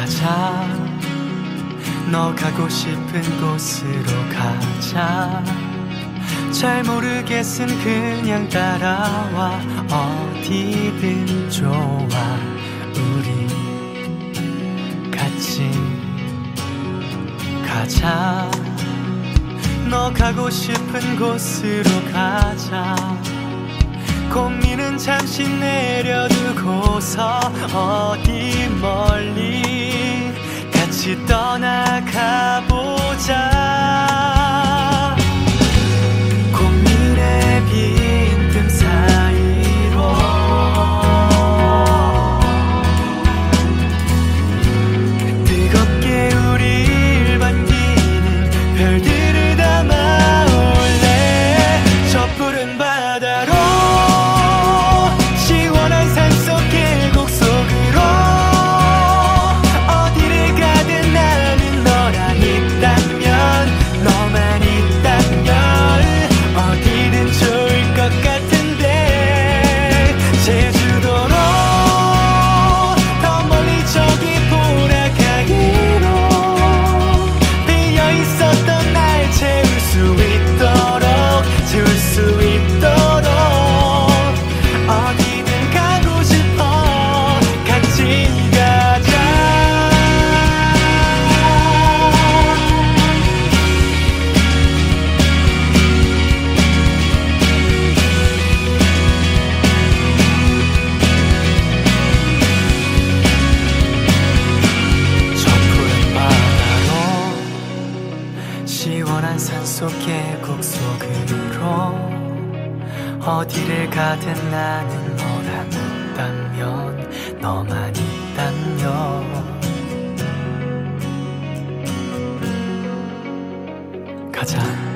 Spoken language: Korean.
가자. 너 가고 싶은 곳으로 가자. 잘 모르겠음 그냥 따라와. 어디든 좋아. 우리 같이 가자. 너 가고 싶은 곳으로 가자. 고민은 잠시 내려두고서 어디 멀리 같이 떠나가보자. 고민의 빈틈 사이로 뜨겁게 우릴 반기는 별들을 담아올래. 저 푸른 바다로 시원한 산속 계곡 속으로 어디를 가든 나는 너랑 있다면, 너만 있다면 어디든 좋을 것 같은데. 제주도로 더 멀리 저기 보라가기로 비어있었던 날 채울 수 있도록, 채울 수 있도록 어디든 가고 싶어. 같이 가자. 저 푸른 바다로 시원한 산속 계곡 속으로 어디를 가든 나는 너랑 있다면, 너만 있다면 가자.